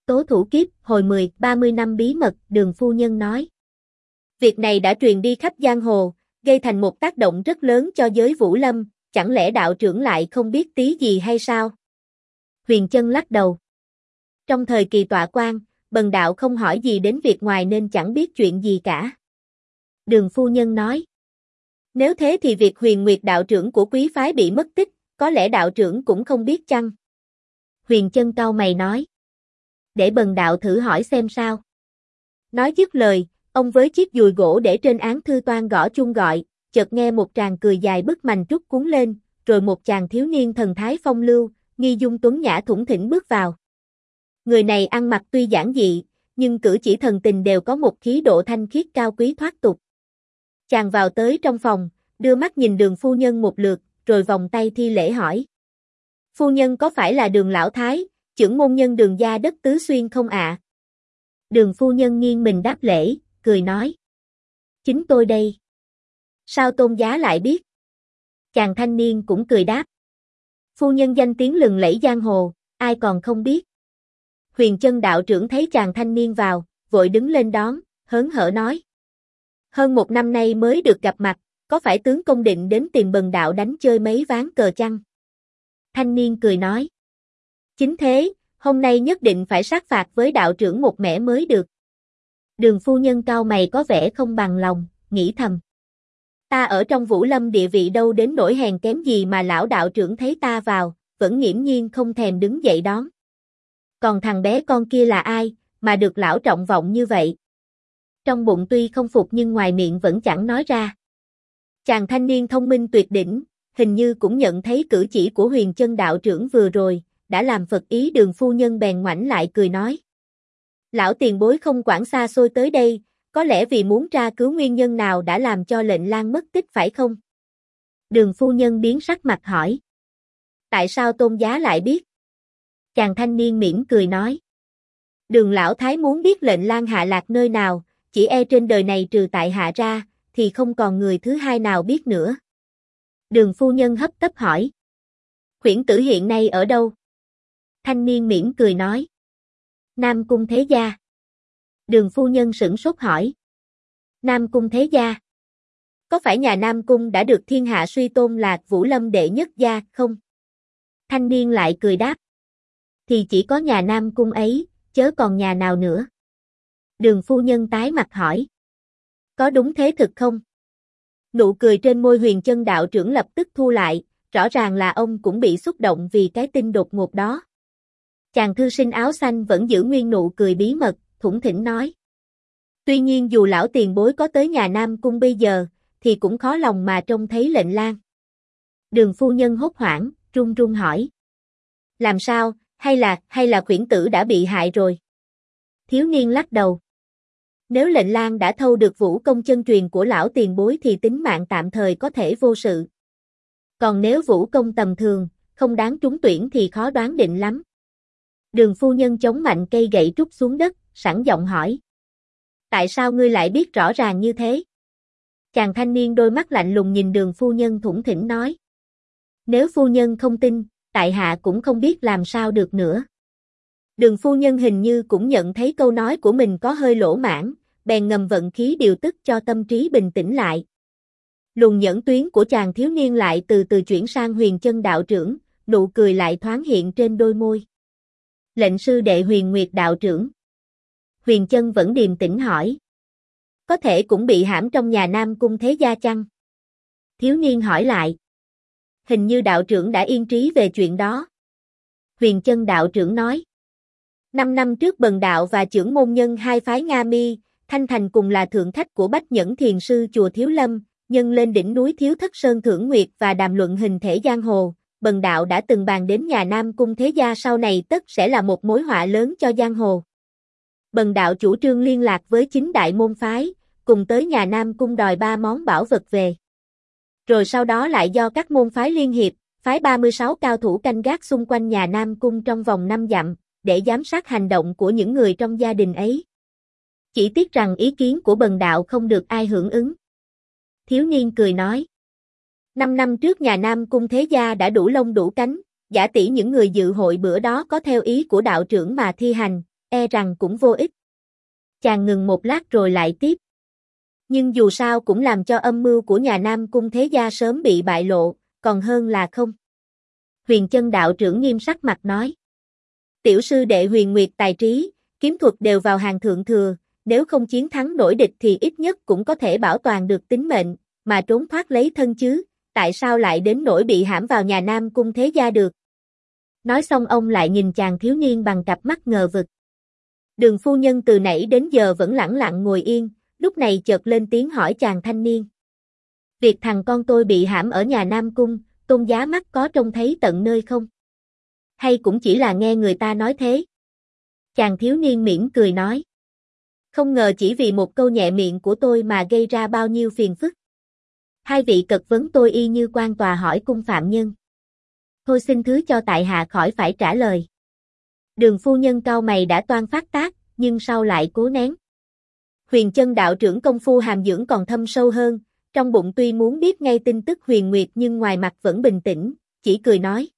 tố thủ kiếp, hồi 30 năm bí mật, Đường phu nhân nói. Việc này đã truyền đi khắp giang hồ, gây thành một tác động rất lớn cho giới Vũ Lâm, chẳng lẽ đạo trưởng lại không biết tí gì hay sao? Huyền Chân lắc đầu. Trong thời kỳ tọa quan, bần đạo không hỏi gì đến việc ngoài nên chẳng biết chuyện gì cả. Đường phu nhân nói. Nếu thế thì việc Huyền Nguyệt đạo trưởng của quý phái bị mất tích, có lẽ đạo trưởng cũng không biết chăng? Huyền Chân cau mày nói. Để bần đạo thử hỏi xem sao. Nói dứt lời, ông với chiếc dùi gỗ để trên án thư toan gõ chuông gọi, chợt nghe một tràng cười dài bức mành trúc cuốn lên, rồi một chàng thiếu niên thần thái phong lưu, nghi dung tuấn nhã thủng thỉnh bước vào. Người này ăn mặc tuy giản dị, nhưng cử chỉ thần tình đều có một khí độ thanh khiết cao quý thoát tục. Chàng vào tới trong phòng, đưa mắt nhìn Đường phu nhân một lượt, rồi vòng tay thi lễ hỏi. Phu nhân có phải là Đường lão thái, chưởng môn nhân Đường gia đất Tứ Xuyên không ạ? Đường phu nhân nghiêng mình đáp lễ, cười nói. Chính tôi đây. Sao tôn giá lại biết? Chàng thanh niên cũng cười đáp. Phu nhân danh tiếng lừng lẫy giang hồ, ai còn không biết. Huyền Chân đạo trưởng thấy chàng thanh niên vào, vội đứng lên đón, hớn hở nói. Hơn 1 năm nay mới được gặp mặt, có phải tướng công định đến tìm bần đạo đánh chơi mấy ván cờ chăng? Thanh niên cười nói. Chính thế, hôm nay nhất định phải sát phạt với đạo trưởng một mẻ mới được. Đường phu nhân cau mày có vẻ không bằng lòng, nghĩ thầm. Ta ở trong Vũ Lâm địa vị đâu đến nỗi hèn kém gì mà lão đạo trưởng thấy ta vào, vẫn nghiễm nhiên không thèm đứng dậy đón. Còn thằng bé con kia là ai, mà được lão trọng vọng như vậy? Trong bụng tuy không phục nhưng ngoài miệng vẫn chẳng nói ra. Chàng thanh niên thông minh tuyệt đỉnh, hình như cũng nhận thấy cử chỉ của Huyền Chân đạo trưởng vừa rồi, đã làm phật ý Đường phu nhân bèn ngoảnh lại cười nói. Lão tiền bối không quản xa xôi tới đây, có lẽ vì muốn tra cứu nguyên nhân nào đã làm cho lệnh lang mất tích phải không? Đường phu nhân biến sắc mặt hỏi. Tại sao tôn giá lại biết? Chàng thanh niên mỉm cười nói. Đường lão thái muốn biết lệnh lang hạ lạc nơi nào, chỉ e trên đời này trừ tại hạ ra, thì không còn người thứ hai nào biết nữa. Đường phu nhân hấp tấp hỏi. Khuyển tử hiện nay ở đâu? Thanh niên mỉm cười nói. Nam cung thế gia. Đường phu nhân sửng sốt hỏi. Nam cung thế gia? Có phải nhà Nam cung đã được thiên hạ suy tôn là Vũ Lâm đệ nhất gia không? Thanh niên lại cười đáp. Thì chỉ có nhà Nam cung ấy, chớ còn nhà nào nữa. Đường phu nhân tái mặt hỏi. Có đúng thế thực không? Nụ cười trên môi Huyền Chân đạo trưởng lập tức thu lại, rõ ràng là ông cũng bị xúc động vì cái tin đột ngột đó. Chàng thư sinh áo xanh vẫn giữ nguyên nụ cười bí mật, thủng thỉnh nói. Tuy nhiên dù lão tiền bối có tới nhà Nam cung bây giờ, thì cũng khó lòng mà trông thấy lệnh lang. Đường phu nhân hốt hoảng, run run hỏi. Làm sao, hay là khuyển tử đã bị hại rồi? Thiếu niên lắc đầu. Nếu lệnh lang đã thâu được vũ công chân truyền của lão tiền bối thì tính mạng tạm thời có thể vô sự. Còn nếu vũ công tầm thường, không đáng trúng tuyển thì khó đoán định lắm. Đường phu nhân chống mạnh cây gậy trúc xuống đất, sẵn giọng hỏi. Tại sao ngươi lại biết rõ ràng như thế? Chàng thanh niên đôi mắt lạnh lùng nhìn đường phu nhân thủng thỉnh nói. Nếu phu nhân không tin, tại hạ cũng không biết làm sao được nữa. Đường phu nhân hình như cũng nhận thấy câu nói của mình có hơi lỗ mãng, bèn ngầm vận khí điều tức cho tâm trí bình tĩnh lại. Luồng nhẫn tuyến của chàng thiếu niên lại từ từ chuyển sang Huyền Chân đạo trưởng, nụ cười lại thoáng hiện trên đôi môi. Lệnh sư đệ Huyền Nguyệt đạo trưởng. Huyền Chân vẫn điềm tĩnh hỏi. Có thể cũng bị hãm trong nhà Nam cung thế gia chăng? Thiếu niên hỏi lại. Hình như đạo trưởng đã yên trí về chuyện đó. Huyền Chân đạo trưởng nói. 5 năm trước bần đạo và chưởng môn nhân hai phái Nga Mi, Thanh Thành cùng là thượng khách của Bách Nhẫn Thiền sư chùa Thiếu Lâm, nhân lên đỉnh núi Thiếu Thất Sơn thưởng nguyệt và đàm luận hình thể giang hồ, bần đạo đã từng bàn đến nhà Nam cung thế gia sau này tất sẽ là một mối họa lớn cho giang hồ. Bần đạo chủ trương liên lạc với 9 đại môn phái, cùng tới nhà Nam cung đòi 3 món bảo vật về. Rồi sau đó lại do các môn phái liên hiệp, phái 36 cao thủ canh gác xung quanh nhà Nam cung trong vòng 5 dặm, để giám sát hành động của những người trong gia đình ấy. Chỉ tiếc rằng ý kiến của bần đạo không được ai hưởng ứng. Thiếu niên cười nói. 5 năm trước nhà Nam cung thế gia đã đủ lông đủ cánh, giả tỷ những người dự hội bữa đó có theo ý của đạo trưởng mà thi hành, e rằng cũng vô ích. Chàng ngừng một lát rồi lại tiếp. Nhưng dù sao cũng làm cho âm mưu của nhà Nam Cung Thế Gia sớm bị bại lộ, còn hơn là không. Huyền Chân đạo trưởng nghiêm sắc mặt nói. Tiểu sư đệ Huyền Nguyệt tài trí, kiếm thuật đều vào hàng thượng thừa, nếu không chiến thắng nổi địch thì ít nhất cũng có thể bảo toàn được tính mệnh, mà trốn thoát lấy thân chứ, tại sao lại đến nỗi bị hãm vào nhà Nam Cung Thế Gia được. Nói xong ông lại nhìn chàng thiếu niên bằng cặp mắt ngờ vực. Đường phu nhân từ nãy đến giờ vẫn lẳng lặng ngồi yên, lúc này chợt lên tiếng hỏi chàng thanh niên. Việc thằng con tôi bị hãm ở nhà Nam Cung, Tôn giá mắt có trông thấy tận nơi không? Hay cũng chỉ là nghe người ta nói thế? Chàng thiếu niên mỉm cười nói. Không ngờ chỉ vì một câu nhẹ miệng của tôi mà gây ra bao nhiêu phiền phức. Hai vị cật vấn tôi y như quan tòa hỏi cung phạm nhân. Thôi xin thứ cho tại hạ khỏi phải trả lời. Đường phu nhân cau mày đã toan phát tác, nhưng sau lại cố nén. Huyền Chân đạo trưởng công phu hàm dưỡng còn thâm sâu hơn, trong bụng tuy muốn biết ngay tin tức Huyền Nguyệt nhưng ngoài mặt vẫn bình tĩnh, chỉ cười nói.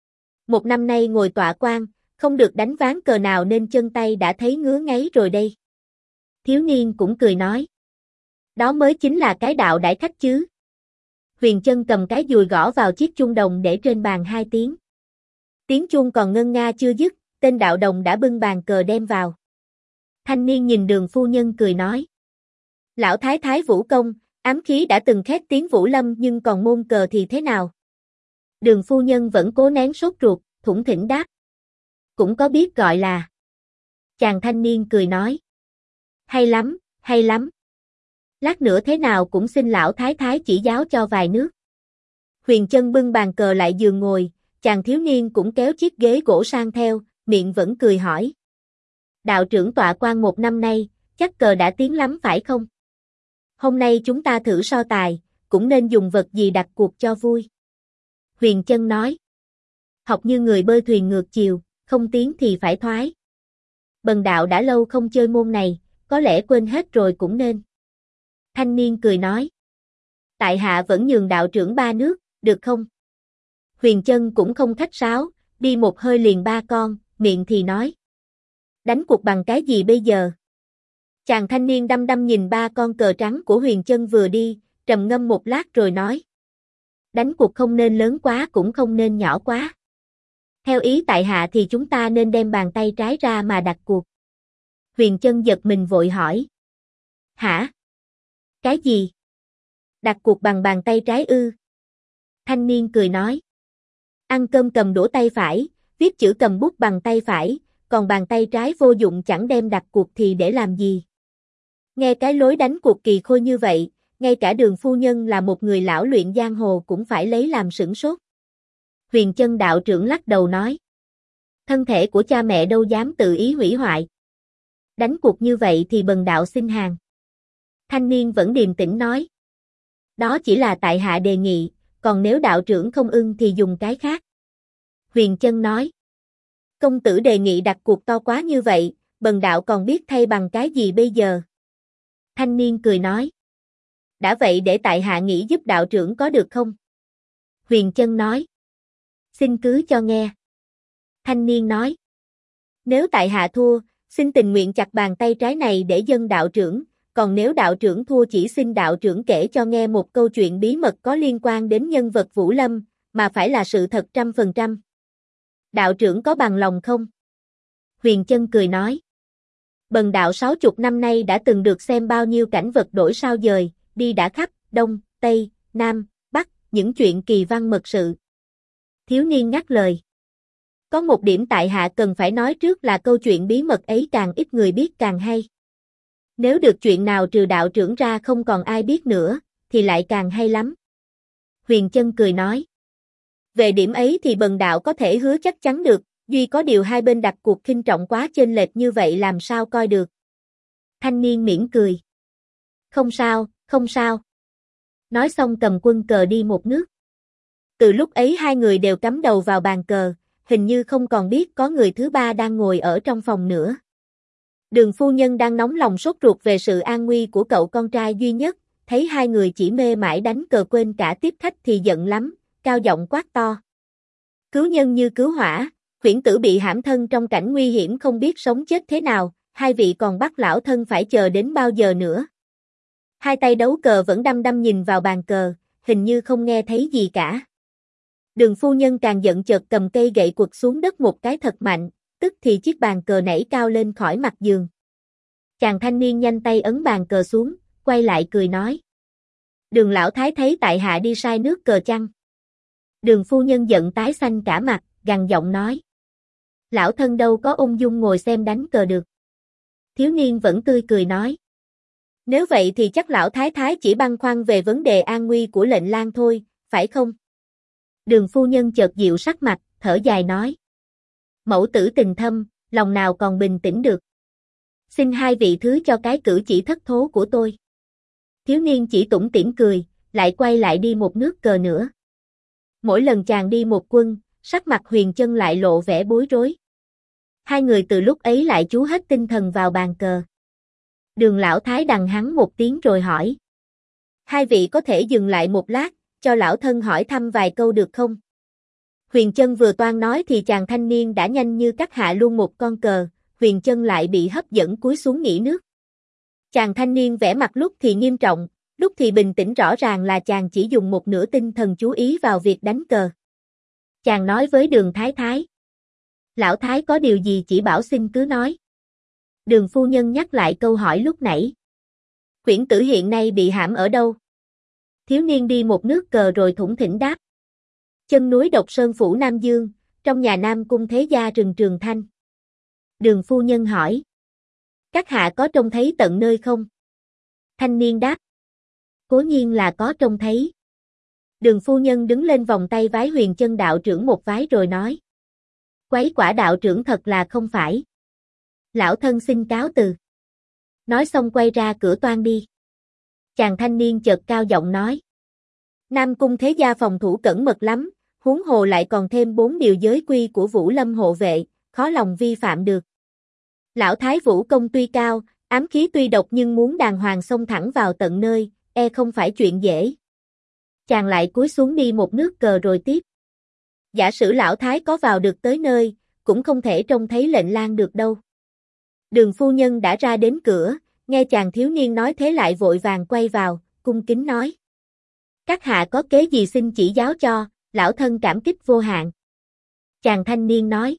Một năm nay ngồi tọa quan, không được đánh ván cờ nào nên chân tay đã thấy ngứa ngáy rồi đây. Thiếu niên cũng cười nói. Đó mới chính là cái đạo đãi khách chứ. Huyền Chân cầm cái dùi gõ vào chiếc chuông đồng để trên bàn 2 tiếng. Tiếng chuông còn ngân nga chưa dứt, tên đạo đồng đã bưng bàn cờ đem vào. Thanh niên nhìn Đường phu nhân cười nói. Lão thái thái vũ công, ám khí đã từng khét tiếng Vũ Lâm nhưng còn môn cờ thì thế nào? Đường phu nhân vẫn cố nén sốt ruột, thủng thỉnh đáp. Cũng có biết gọi là. Chàng thanh niên cười nói. Hay lắm, hay lắm. Lát nữa thế nào cũng xin lão thái thái chỉ giáo cho vài nước. Huyền Chân bưng bàn cờ lại giường ngồi, chàng thiếu niên cũng kéo chiếc ghế gỗ sang theo, miệng vẫn cười hỏi. Đạo trưởng tọa quan 1 năm nay, chắc cờ đã tiến lắm phải không? Hôm nay chúng ta thử so tài, cũng nên dùng vật gì đặt cuộc cho vui. Huyền Chân nói. Học như người bơi thuyền ngược chiều, không tiến thì phải thoái. Bần đạo đã lâu không chơi môn này, có lẽ quên hết rồi cũng nên. Thanh niên cười nói. Tại hạ vẫn nhường đạo trưởng 3 nước, được không? Huyền Chân cũng không khách sáo, đi một hơi liền 3 con, miệng thì nói. Đánh cuộc bằng cái gì bây giờ? Chàng thanh niên đăm đăm nhìn 3 con cờ trắng của Huyền Chân vừa đi, trầm ngâm một lát rồi nói. Đánh cuộc không nên lớn quá cũng không nên nhỏ quá. Theo ý tại hạ thì chúng ta nên đem bàn tay trái ra mà đặt cuộc. Huyền Chân giật mình vội hỏi. Hả? Cái gì? Đặt cuộc bằng bàn tay trái ư? Thanh niên cười nói. Ăn cơm cầm đũa tay phải, viết chữ cầm bút bằng tay phải, còn bàn tay trái vô dụng chẳng đem đặt cuộc thì để làm gì? Nghe cái lối đánh cuộc kỳ khôi như vậy, ngay cả Đường phu nhân là một người lão luyện giang hồ cũng phải lấy làm sửng sốt. Huyền Chân đạo trưởng lắc đầu nói. Thân thể của cha mẹ đâu dám tự ý hủy hoại. Đánh cuộc như vậy thì bần đạo xin hàng. Thanh niên vẫn điềm tĩnh nói. Đó chỉ là tại hạ đề nghị, còn nếu đạo trưởng không ưng thì dùng cái khác. Huyền Chân nói. Công tử đề nghị đặt cuộc to quá như vậy, bần đạo còn biết thay bằng cái gì bây giờ? Thanh niên cười nói. Đã vậy để tại hạ nghĩ giúp đạo trưởng có được không? Huyền Chân nói. Xin cứ cho nghe. Thanh niên nói. Nếu tại hạ thua, xin tình nguyện chặt bàn tay trái này để dâng đạo trưởng, còn nếu đạo trưởng thua chỉ xin đạo trưởng kể cho nghe một câu chuyện bí mật có liên quan đến nhân vật Vũ Lâm, mà phải là sự thật 100%. Đạo trưởng có bằng lòng không? Huyền Chân cười nói. Bần đạo 60 năm nay đã từng được xem bao nhiêu cảnh vật đổi sao dời, đi đã khắp, Đông, Tây, Nam, Bắc, những chuyện kỳ văn mật sự. Thiếu niên ngắt lời. Có một điểm tại hạ cần phải nói trước là câu chuyện bí mật ấy càng ít người biết càng hay. Nếu được chuyện nào trừ đạo trưởng ra không còn ai biết nữa, thì lại càng hay lắm. Huyền Chân cười nói. Về điểm ấy thì bần đạo có thể hứa chắc chắn được, duy có điều hai bên đặt cuộc khinh trọng quá chênh lệch như vậy làm sao coi được. Thanh niên mỉm cười. Không sao, không sao. Nói xong cầm quân cờ đi một nước. Từ lúc ấy hai người đều cắm đầu vào bàn cờ, hình như không còn biết có người thứ ba đang ngồi ở trong phòng nữa. Đường phu nhân đang nóng lòng sốt ruột về sự an nguy của cậu con trai duy nhất, thấy hai người chỉ mê mải đánh cờ quên cả tiếp khách thì giận lắm, cao giọng quát to. Cứu nhân như cứu hỏa, Khuyển Tử bị hãm thân trong cảnh nguy hiểm không biết sống chết thế nào, hai vị còn bắt lão thân phải chờ đến bao giờ nữa. Hai tay đấu cờ vẫn đăm đăm nhìn vào bàn cờ, hình như không nghe thấy gì cả. Đường phu nhân càng giận chợt cầm cây gậy quật xuống đất một cái thật mạnh, tức thì chiếc bàn cờ nảy cao lên khỏi mặt giường. Chàng thanh niên nhanh tay ấn bàn cờ xuống, quay lại cười nói. Đường lão thái thấy tại hạ đi sai nước cờ chăng? Đường phu nhân giận tái xanh cả mặt, gằn giọng nói. Lão thân đâu có ung dung ngồi xem đánh cờ được. Thiếu niên vẫn tươi cười nói. Nếu vậy thì chắc lão thái thái chỉ băn khoăn về vấn đề an nguy của lệnh lang thôi, phải không? Đường phu nhân chợt dịu sắc mặt, thở dài nói. Mẫu tử tình thâm, lòng nào còn bình tĩnh được. Xin hai vị thứ cho cái cử chỉ thất thố của tôi. Thiếu niên chỉ tủm tỉm cười, lại quay lại đi một nước cờ nữa. Mỗi lần chàng đi một quân, sắc mặt Huyền Chân lại lộ vẻ bối rối. Hai người từ lúc ấy lại chú hết tinh thần vào bàn cờ. Đường lão thái đằng hắn một tiếng rồi hỏi. Hai vị có thể dừng lại một lát, cho lão thân hỏi thăm vài câu được không? Huyền Chân vừa toan nói thì chàng thanh niên đã nhanh như cắt hạ luôn một con cờ, Huyền Chân lại bị hấp dẫn cúi xuống nghỉ nước. Chàng thanh niên vẻ mặt lúc thì nghiêm trọng, lúc thì bình tĩnh, rõ ràng là chàng chỉ dùng một nửa tinh thần chú ý vào việc đánh cờ. Chàng nói với Đường Thái Thái. Lão Thái có điều gì chỉ bảo xin cứ nói. Đường phu nhân nhắc lại câu hỏi lúc nãy. Khuyển Tử hiện nay bị hãm ở đâu? Thiếu niên đi một nước cờ rồi thủng thỉnh đáp. Chân núi Độc Sơn phủ Nam Dương, trong nhà Nam Cung Thế Gia rừng Trường Thanh. Đường phu nhân hỏi. Các hạ có trông thấy tận nơi không? Thanh niên đáp. Cố nhiên là có trông thấy. Đường phu nhân đứng lên vòng tay vái Huyền Chân đạo trưởng một vái rồi nói. Quấy quả đạo trưởng thật là không phải. Lão thân xin cáo từ. Nói xong quay ra cửa toan đi. Chàng thanh niên chợt cao giọng nói. Nam Cung Thế Gia phòng thủ cẩn mật lắm, huống hồ lại còn thêm 4 điều giới quy của Vũ Lâm hộ vệ, khó lòng vi phạm được. Lão Thái vũ công tuy cao, ám khí tuy độc nhưng muốn đàng hoàng xông thẳng vào tận nơi, không phải chuyện dễ. Chàng lại cúi xuống đi một nước cờ rồi tiếp. Giả sử lão Thái có vào được tới nơi, cũng không thể trông thấy lệnh lang được đâu. Đường phu nhân đã ra đến cửa, nghe chàng thiếu niên nói thế lại vội vàng quay vào, cung kính nói. Các hạ có kế gì xin chỉ giáo cho, lão thân cảm kích vô hạn. Chàng thanh niên nói.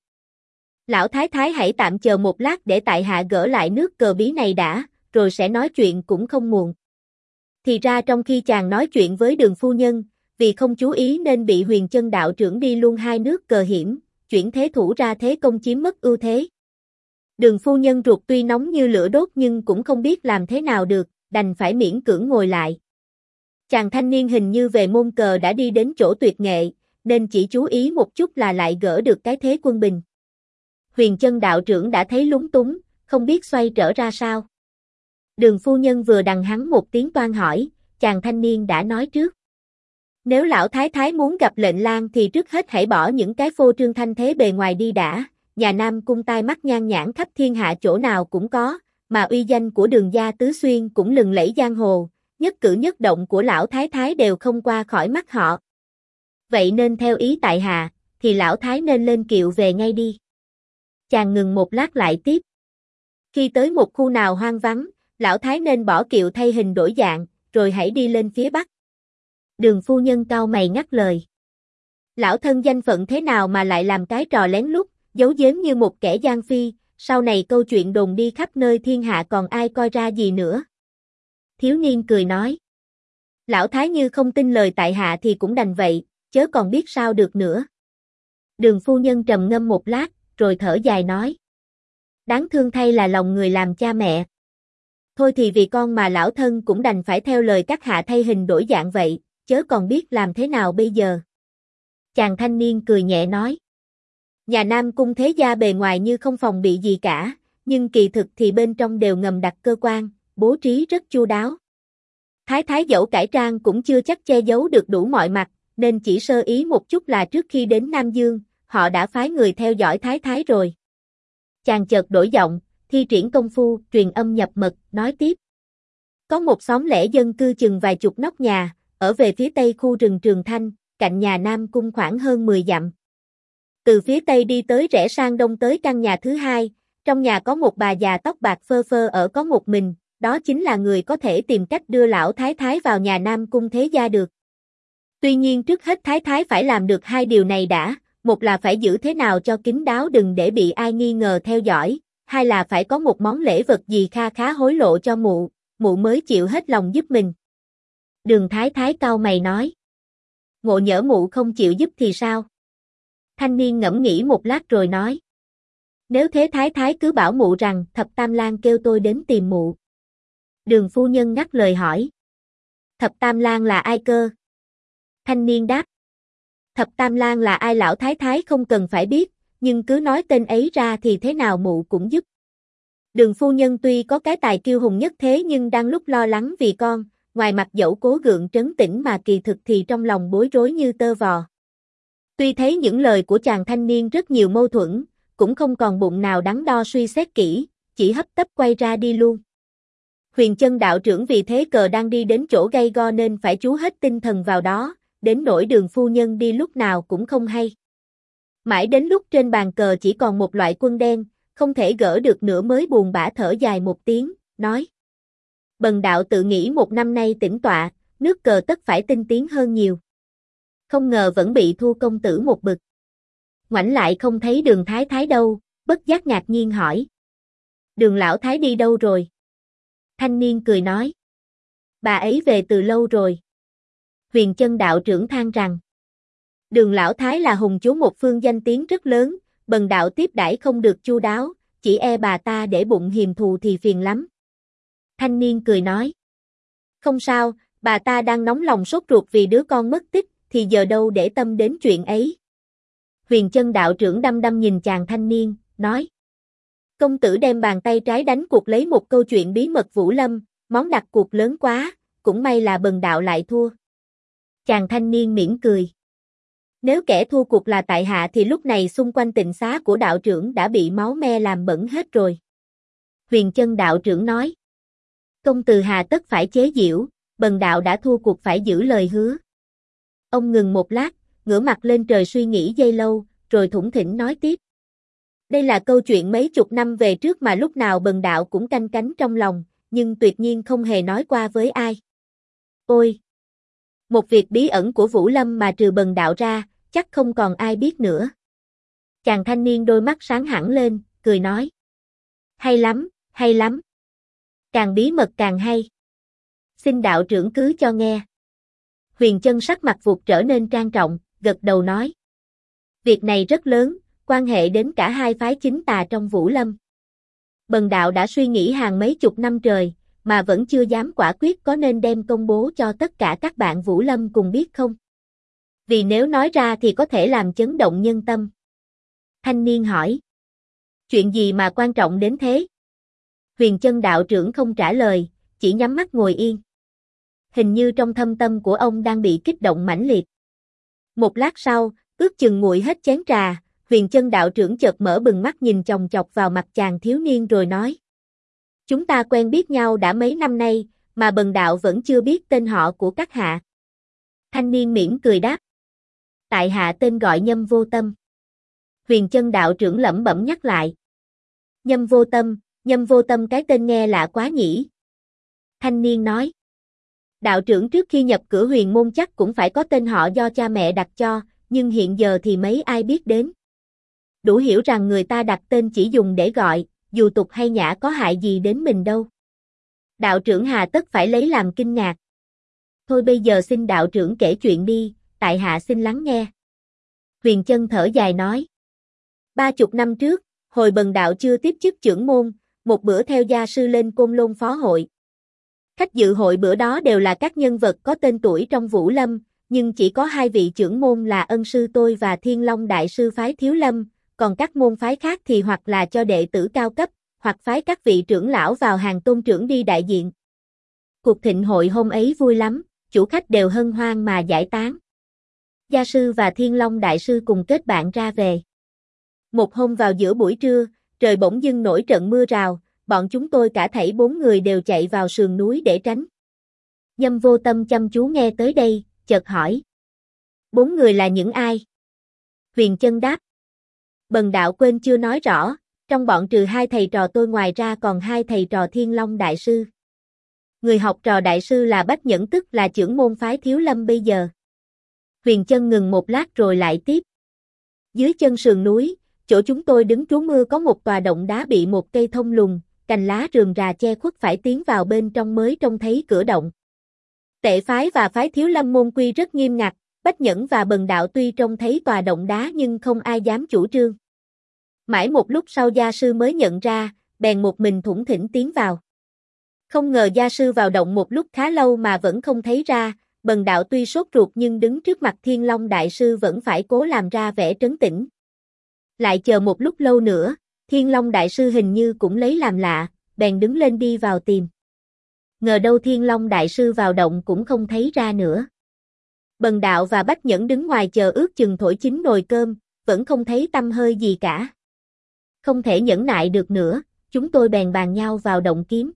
Lão thái thái hãy tạm chờ một lát để tại hạ gỡ lại nước cờ bí này đã, rồi sẽ nói chuyện cũng không muộn. Thì ra trong khi chàng nói chuyện với Đường phu nhân, vì không chú ý nên bị Huyền Chân đạo trưởng đi luôn hai nước cờ hiểm, chuyển thế thủ ra thế công chiếm mất ưu thế. Đường phu nhân ruột tuy nóng như lửa đốt nhưng cũng không biết làm thế nào được, đành phải miễn cưỡng ngồi lại. Chàng thanh niên hình như về môn cờ đã đi đến chỗ tuyệt nghệ, nên chỉ chú ý một chút là lại gỡ được cái thế quân bình. Huyền Chân đạo trưởng đã thấy lúng túng, không biết xoay trở ra sao. Đường phu nhân vừa đằng hắn một tiếng toan hỏi, chàng thanh niên đã nói trước. Nếu lão thái thái muốn gặp lệnh lang thì trước hết hãy bỏ những cái phô trương thanh thế bề ngoài đi đã, nhà Nam Cung tai mắt nhan nhãn khắp thiên hạ chỗ nào cũng có, mà uy danh của Đường gia tứ xuyên cũng lừng lẫy giang hồ, nhất cử nhất động của lão thái thái đều không qua khỏi mắt họ. Vậy nên theo ý tại hạ, thì lão thái nên lên kiệu về ngay đi. Chàng ngừng một lát lại tiếp. Khi tới một khu nào hoang vắng, lão thái nên bỏ kiệu thay hình đổi dạng, rồi hãy đi lên phía bắc. Đường phu nhân cau mày ngắt lời. Lão thân danh phận thế nào mà lại làm cái trò lén lút, giấu giếm như một kẻ gian phi, sau này câu chuyện đồn đi khắp nơi thiên hạ còn ai coi ra gì nữa. Thiếu niên cười nói. Lão thái như không tin lời tại hạ thì cũng đành vậy, chớ còn biết sao được nữa. Đường phu nhân trầm ngâm một lát, rồi thở dài nói. Đáng thương thay là lòng người làm cha mẹ. Thôi thì vì con mà lão thân cũng đành phải theo lời các hạ thay hình đổi dạng vậy, chớ còn biết làm thế nào bây giờ. Chàng thanh niên cười nhẹ nói. Nhà Nam Cung Thế Gia bề ngoài như không phòng bị gì cả, nhưng kỳ thực thì bên trong đều ngầm đặt cơ quan, bố trí rất chu đáo. Thái thái dẫu cải trang cũng chưa chắc che giấu được đủ mọi mặt, nên chỉ sơ ý một chút là trước khi đến Nam Dương, họ đã phái người theo dõi thái thái rồi. Chàng chợt đổi giọng, thi triển công phu, truyền âm nhập mật, nói tiếp. Có một xóm lẻ dân cư chừng vài chục nóc nhà, ở về phía tây khu rừng Trường Thanh, cạnh nhà Nam Cung khoảng hơn 10 dặm. Từ phía tây đi tới rẽ sang đông tới căn nhà thứ hai, trong nhà có một bà già tóc bạc phơ phơ ở có một mình, đó chính là người có thể tìm cách đưa lão thái thái vào nhà Nam Cung Thế Gia được. Tuy nhiên trước hết thái thái phải làm được hai điều này đã, một là phải giữ thế nào cho kín đáo đừng để bị ai nghi ngờ theo dõi, hai là phải có một món lễ vật gì kha khá hối lộ cho mụ, mụ mới chịu hết lòng giúp mình. Đường thái thái cau mày nói. Ngộ nhỡ mụ không chịu giúp thì sao? Thanh niên ngẫm nghĩ một lát rồi nói. Nếu thế thái thái cứ bảo mụ rằng Thập Tam Lang kêu tôi đến tìm mụ. Đường phu nhân ngắt lời hỏi. Thập Tam Lang là ai cơ? Thanh niên đáp. Thập Tam Lang là ai lão thái thái không cần phải biết, nhưng cứ nói tên ấy ra thì thế nào mụ cũng giúp. Đường phu nhân tuy có cái tài kiêu hùng nhất thế nhưng đang lúc lo lắng vì con, ngoài mặt dẫu cố gượng trấn tĩnh mà kỳ thực thì trong lòng bối rối như tơ vò. Tuy thấy những lời của chàng thanh niên rất nhiều mâu thuẫn, cũng không còn bụng nào đắn đo suy xét kỹ, chỉ hấp tấp quay ra đi luôn. Huyền Chân đạo trưởng vì thế cờ đang đi đến chỗ gay go nên phải chú hết tinh thần vào đó, đến nỗi đường phu nhân đi lúc nào cũng không hay. Mãi đến lúc trên bàn cờ chỉ còn một loại quân đen, không thể gỡ được nữa mới buồn bã thở dài một tiếng, nói. Bần đạo tự nghĩ một năm nay tĩnh tọa, nước cờ tất phải tinh tiến hơn nhiều. Không ngờ vẫn bị thua công tử một bực. Ngoảnh lại không thấy đường thái thái đâu, bất giác ngạc nhiên hỏi. Đường lão thái đi đâu rồi? Thanh niên cười nói. Bà ấy về từ lâu rồi. Huyền Chân đạo trưởng than rằng. Đường lão thái là hùng chúa một phương danh tiếng rất lớn, bần đạo tiếp đãi không được chu đáo, chỉ e bà ta để bụng hiềm thù thì phiền lắm. Thanh niên cười nói. Không sao, bà ta đang nóng lòng sốt ruột vì đứa con mất tích, thì giờ đâu để tâm đến chuyện ấy. Huyền Chân đạo trưởng đăm đăm nhìn chàng thanh niên, nói. Công tử đem bàn tay trái đánh cuộc lấy một câu chuyện bí mật Vũ Lâm, món đặt cuộc lớn quá, cũng may là bần đạo lại thua. Chàng thanh niên mỉm cười. Nếu kẻ thua cuộc là tại hạ thì lúc này xung quanh tịnh xá của đạo trưởng đã bị máu me làm bẩn hết rồi. Huyền Chân đạo trưởng nói. Công tử hà tất phải chế giễu, bần đạo đã thua cuộc phải giữ lời hứa. Ông ngừng một lát, ngửa mặt lên trời suy nghĩ giây lâu, rồi thủng thỉnh nói tiếp. Đây là câu chuyện mấy chục năm về trước mà lúc nào bần đạo cũng canh cánh trong lòng, nhưng tuyệt nhiên không hề nói qua với ai. Ôi! Một việc bí ẩn của Vũ Lâm mà trừ bần đạo ra, chắc không còn ai biết nữa. Chàng thanh niên đôi mắt sáng hẳn lên, cười nói. Hay lắm, hay lắm. Càng bí mật càng hay. Xin đạo trưởng cứ cho nghe. Huyền Chân sắc mặt vụt trở nên trang trọng, gật đầu nói. Việc này rất lớn, quan hệ đến cả hai phái chính tà trong Vũ Lâm. Bần đạo đã suy nghĩ hàng mấy chục năm trời, mà vẫn chưa dám quả quyết có nên đem công bố cho tất cả các bạn Vũ Lâm cùng biết không? Vì nếu nói ra thì có thể làm chấn động nhân tâm. Thanh niên hỏi. Chuyện gì mà quan trọng đến thế? Huyền Chân đạo trưởng không trả lời, chỉ nhắm mắt ngồi yên. Hình như trong thâm tâm của ông đang bị kích động mãnh liệt. Một lát sau, ước chừng nguội hết chén trà, Huyền Chân đạo trưởng chợt mở bừng mắt nhìn chòng chọc vào mặt chàng thiếu niên rồi nói. Chúng ta quen biết nhau đã mấy năm nay, mà bần đạo vẫn chưa biết tên họ của các hạ. Thanh niên mỉm cười đáp. Tại hạ tên gọi Nhâm Vô Tâm. Huyền Chân đạo trưởng lẩm bẩm nhắc lại. Nhâm Vô Tâm cái tên nghe lạ quá nhỉ. Thanh niên nói. Đạo trưởng trước khi nhập cửa huyền môn chắc cũng phải có tên họ do cha mẹ đặt cho, nhưng hiện giờ thì mấy ai biết đến. Đủ hiểu rằng người ta đặt tên chỉ dùng để gọi, dù tục hay nhã có hại gì đến mình đâu. Đạo trưởng hà tất phải lấy làm kinh ngạc. Thôi bây giờ xin đạo trưởng kể chuyện đi, tại hạ xin lắng nghe. Huyền Chân thở dài nói. 30 năm trước, hồi bần đạo chưa tiếp chức trưởng môn, một bữa theo gia sư lên Côn Lôn phó hội. Khách dự hội bữa đó đều là các nhân vật có tên tuổi trong Vũ Lâm, nhưng chỉ có hai vị trưởng môn là ân sư tôi và Thiên Long đại sư phái Thiếu Lâm, còn các môn phái khác thì hoặc là cho đệ tử cao cấp, hoặc phái các vị trưởng lão vào hàng tôn trưởng đi đại diện. Cuộc thịnh hội hôm ấy vui lắm, chủ khách đều hân hoan mà giải tán. Gia sư và Thiên Long đại sư cùng kết bạn ra về. Một hôm vào giữa buổi trưa, trời bỗng dưng nổi trận mưa rào, bọn chúng tôi cả thảy 4 người đều chạy vào sườn núi để tránh. Nhâm Vô Tâm chăm chú nghe tới đây, chợt hỏi. 4 người là những ai? Huyền Chân đáp. Bần đạo quên chưa nói rõ, trong bọn trừ hai thầy trò tôi ngoài ra còn hai thầy trò Thiên Long Đại Sư. Người học trò Đại Sư là Bách Nhẫn tức là trưởng môn phái Thiếu Lâm bây giờ. Huyền Chân ngừng một lát rồi lại tiếp. Dưới chân sườn núi, chỗ chúng tôi đứng trú mưa có một tòa động đá bị một cây thông lùng, cành lá rườm rà che khuất, phải tiến vào bên trong mới trông thấy cửa động. Tệ phái và phái Thiếu Lâm môn quy rất nghiêm ngặt, Bách Nhẫn và Bần đạo tuy trông thấy tòa động đá nhưng không ai dám chủ trương. Mãi một lúc sau gia sư mới nhận ra, bèn một mình thủng thỉnh tiến vào. Không ngờ gia sư vào động một lúc khá lâu mà vẫn không thấy ra, Bần đạo tuy sốt ruột nhưng đứng trước mặt Thiên Long Đại Sư vẫn phải cố làm ra vẻ trấn tĩnh. Lại chờ một lúc lâu nữa, Thiên Long Đại Sư hình như cũng lấy làm lạ, bèn đứng lên đi vào tìm. Ngờ đâu Thiên Long Đại Sư vào động cũng không thấy ra nữa. Bần đạo và Bách Nhẫn đứng ngoài chờ ước chừng thổi chín nồi cơm, vẫn không thấy tăm hơi gì cả. Không thể nhẫn nại được nữa, chúng tôi bèn bàn nhau vào động kiếm.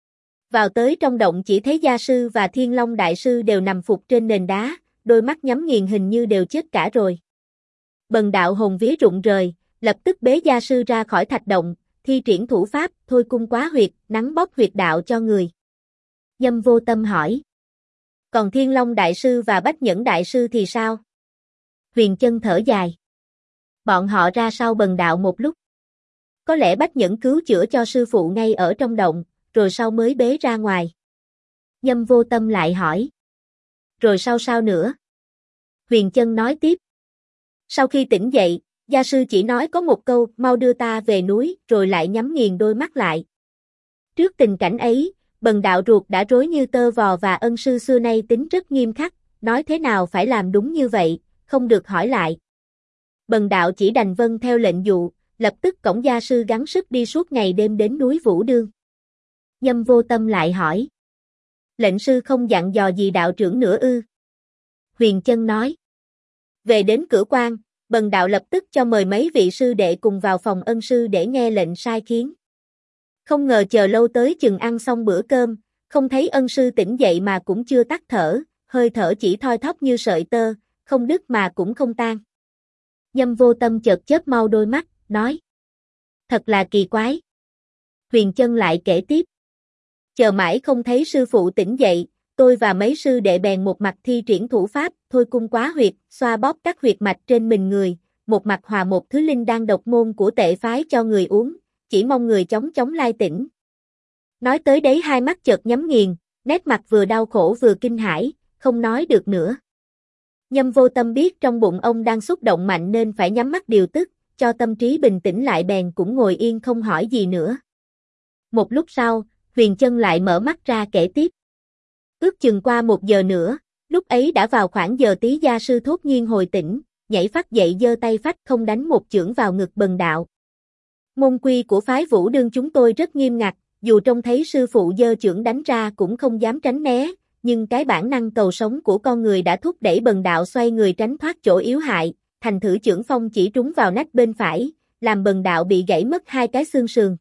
Vào tới trong động chỉ thấy gia sư và Thiên Long Đại Sư đều nằm phục trên nền đá, đôi mắt nhắm nghiền hình như đều chết cả rồi. Bần đạo hồn vía rụng rời, lập tức bế gia sư ra khỏi thạch động, thi triển thủ pháp, thôi cung quá huyệt, nắng bóp huyệt đạo cho người. Nhâm Vô Tâm hỏi. Còn Thiên Long Đại Sư và Bách Nhẫn Đại Sư thì sao? Huyền Chân thở dài. Bọn họ ra sau Bần đạo một lúc. Có lẽ Bách Nhẫn cứu chữa cho sư phụ ngay ở trong động, rồi sau mới bế ra ngoài. Nhâm Vô Tâm lại hỏi. Rồi sau sao nữa? Huyền Chân nói tiếp. Sau khi tỉnh dậy, gia sư chỉ nói có một câu, mau đưa ta về núi, rồi lại nhắm nghiền đôi mắt lại. Trước tình cảnh ấy, Bần đạo ruột đã rối như tơ vò và ân sư xưa nay tính rất nghiêm khắc, nói thế nào phải làm đúng như vậy, không được hỏi lại. Bần đạo chỉ đành vâng theo lệnh dụ, lập tức cõng gia sư gắng sức đi suốt ngày đêm đến núi Vũ Đương. Nhâm Vô Tâm lại hỏi. Lệnh sư không dặn dò gì đạo trưởng nữa ư? Huyền Chân nói. Về đến cửa quan, Bần đạo lập tức cho mời mấy vị sư đệ cùng vào phòng ân sư để nghe lệnh sai khiến. Không ngờ chờ lâu tới chừng ăn xong bữa cơm, không thấy ân sư tỉnh dậy mà cũng chưa tắt thở, hơi thở chỉ thoi thóp như sợi tơ, không đứt mà cũng không tan. Nhâm Vô Tâm chợt chớp mau đôi mắt, nói. Thật là kỳ quái. Huyền Chân lại kể tiếp. Chờ mãi không thấy sư phụ tỉnh dậy, tôi và mấy sư đệ bèn một mặt thi triển thủ pháp, thôi cung quá huyệt, xoa bóp các huyệt mạch trên mình người, một mặt hòa một thứ linh đan độc môn của tệ phái cho người uống, chỉ mong người chóng chóng lai tỉnh. Nói tới đấy hai mắt chợt nhắm nghiền, nét mặt vừa đau khổ vừa kinh hãi, không nói được nữa. Nhâm Vô Tâm biết trong bụng ông đang xúc động mạnh nên phải nhắm mắt điều tức, cho tâm trí bình tĩnh lại bèn cũng ngồi yên không hỏi gì nữa. Một lúc sau, Huyền Chân lại mở mắt ra kể tiếp. Ước chừng qua 1 giờ nữa, lúc ấy đã vào khoảng giờ tí gia sư thốt nhiên hồi tỉnh, nhảy phắt dậy giơ tay phách không đánh một chưởng vào ngực Bần đạo. Môn quy của phái Vũ Đương chúng tôi rất nghiêm ngặt, dù trông thấy sư phụ giơ chưởng đánh ra cũng không dám tránh né, nhưng cái bản năng cầu sống của con người đã thúc đẩy Bần đạo xoay người tránh thoát chỗ yếu hại, thành thử chưởng phong chỉ trúng vào nách bên phải, làm Bần đạo bị gãy mất 2 cái xương sườn.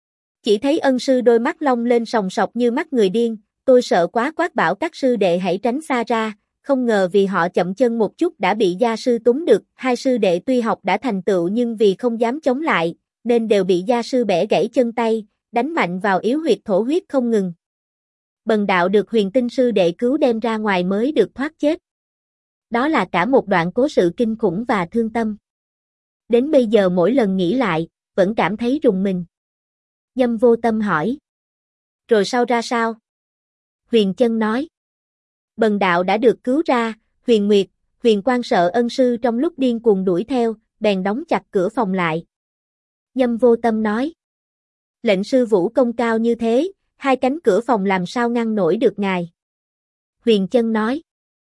Chỉ thấy ân sư đôi mắt long lên sòng sọc như mắt người điên, tôi sợ quá quát bảo các sư đệ hãy tránh xa ra, không ngờ vì họ chậm chân một chút đã bị gia sư túm được, 2 sư đệ tuy học đã thành tựu nhưng vì không dám chống lại, nên đều bị gia sư bẻ gãy chân tay, đánh mạnh vào yếu huyệt thổ huyết không ngừng. Bần đạo được Huyền Tinh sư đệ cứu đem ra ngoài mới được thoát chết. Đó là cả một đoạn cố sự kinh khủng và thương tâm. Đến bây giờ mỗi lần nghĩ lại, vẫn cảm thấy rùng mình. Nhâm Vô Tâm hỏi. Rồi sau ra sao? Huyền Chân nói. Bần đạo đã được cứu ra, Huyền Nguyệt, Huyền Quang sợ ân sư trong lúc điên cuồng đuổi theo, bèn đóng chặt cửa phòng lại. Nhâm Vô Tâm nói. Lệnh sư vũ công cao như thế, 2 cánh cửa phòng làm sao ngăn nổi được ngài? Huyền Chân nói.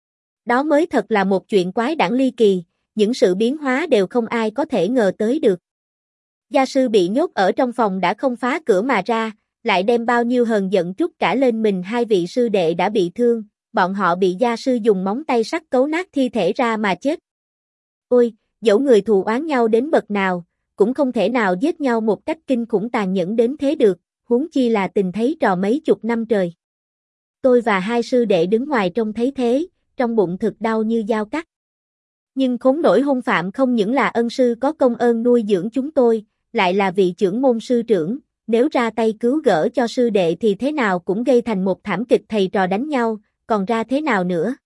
Đó mới thật là một chuyện quái đản ly kỳ, những sự biến hóa đều không ai có thể ngờ tới được. Gia sư bị nhốt ở trong phòng đã không phá cửa mà ra, lại đem bao nhiêu hờn giận trút cả lên mình 2 vị sư đệ đã bị thương, bọn họ bị gia sư dùng móng tay sắt cấu nát thi thể ra mà chết. Ôi, dẫu người thù oán nhau đến bậc nào, cũng không thể nào giết nhau một cách kinh khủng tàn nhẫn đến thế được, huống chi là tình thấy trò mấy chục năm trời. Tôi và 2 sư đệ đứng ngoài trông thấy thế, trong bụng thực đau như dao cắt. Nhưng khốn nổi hung phạm không những là ân sư có công ơn nuôi dưỡng chúng tôi, lại là vị trưởng môn sư trưởng, nếu ra tay cứu gỡ cho sư đệ thì thế nào cũng gây thành một thảm kịch thầy trò đánh nhau, còn ra thế nào nữa.